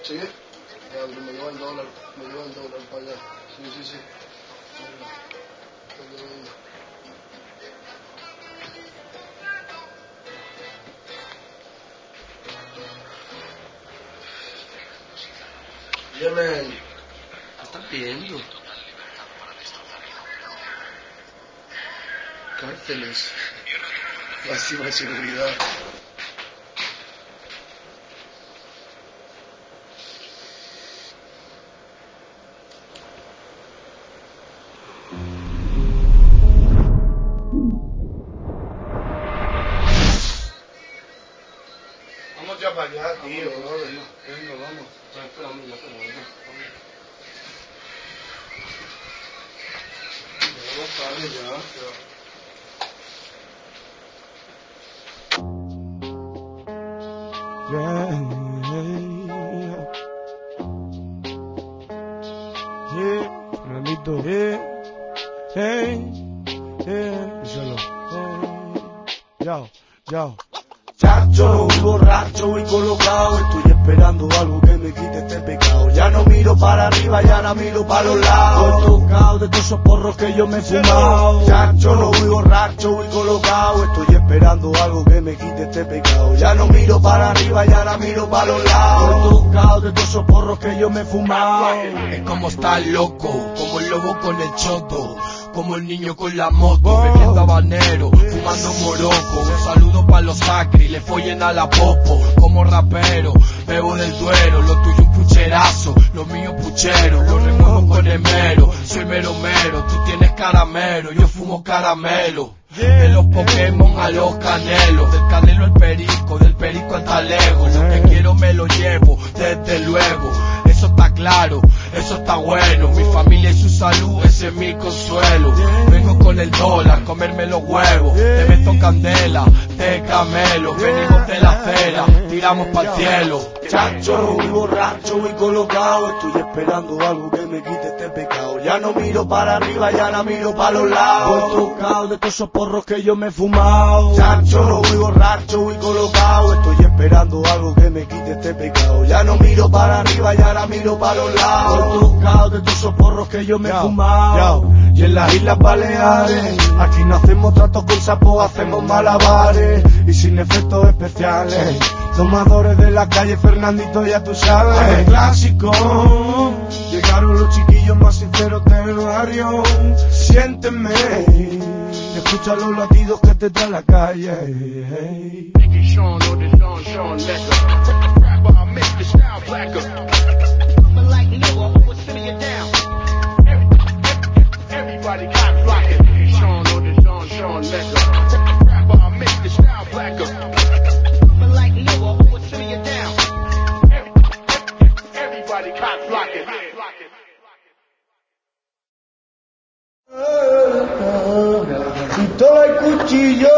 ¿Sí? Ya, me llevo el dólar para allá. Sí. Yeah, man. ¿Qué estás viendo? Cárceles. Máxima seguridad. Vamos ya para allá, tío. Venga, vamos. Estoy esperando ya, pero venga. Vamos tarde ya. Fernandito. Díselo. Yao. Chacho, voy borracho, voy colocado. Estoy esperando algo que me quite este pecado. Ya no miro para arriba, ya no miro para los lados. Estoy tocado de todos esos porros que yo me he fumado. Chacho, no voy borracho, voy colocado. Estoy esperando algo que me quite este pecado. Ya no miro para arriba, ya no miro para los lados. Estoy tocado de todos esos porros que yo me he fumado. Es como estar loco, como el lobo con el choto, como el niño con la moto, bebiendo habanero, fumando moroco. Un saludo pa' los sacri, le follen a la popo. Como rapero, bebo del Duero, lo tuyo un pucherazo, lo mío puchero, lo remuevo con esmero. Soy mero, tú tienes caramelo, yo fumo caramelo. De los Pokémon a los canelos, del canelo al perico, del perico al talego. Lo que quiero me lo llevo, desde luego. Eso está claro, eso está bueno. Mi familia y su salud, ese es mi consuelo. Vengo con el dólar, comerme los huevos. Te meto candela, te camelo. Venimos de la acera, tiramos pa'l cielo. Chacho, voy borracho, voy colocado. Estoy esperando algo que me quite este pecado. Ya no miro para arriba, ya no miro para los lados. Voy tocado de todos esos porros que yo me he fumado. Chacho, no voy borracho, voy colocado. Estoy esperando algo que me quite este pecado. Ya no miro para arriba, ya no miro para los lados. Voy tocado de todos esos porros que yo me he fumado. Y en las Islas Baleares, aquí no hacemos tratos con sapos, hacemos malabares. Y sin efectos especiales. Tomadores de la calle, Fernandito, ya tú sabes. Clásico. Llegaron los chiquillos más sinceros del barrio. Siénteme, escucha los latidos que te trae la calle. Pistola y cuchillo,